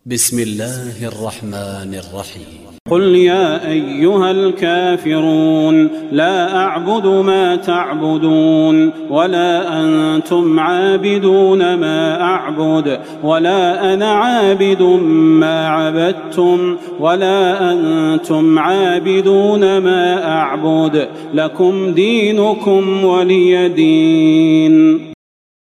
بسم الله الرحمن الرحيم. قل يا أيها الكافرون لا أعبد ما تعبدون ولا أنتم عابدون ما أعبد ولا أنا عابد ما عبدتم ولا أنتم عابدون ما أعبد لكم دينكم ولي دين.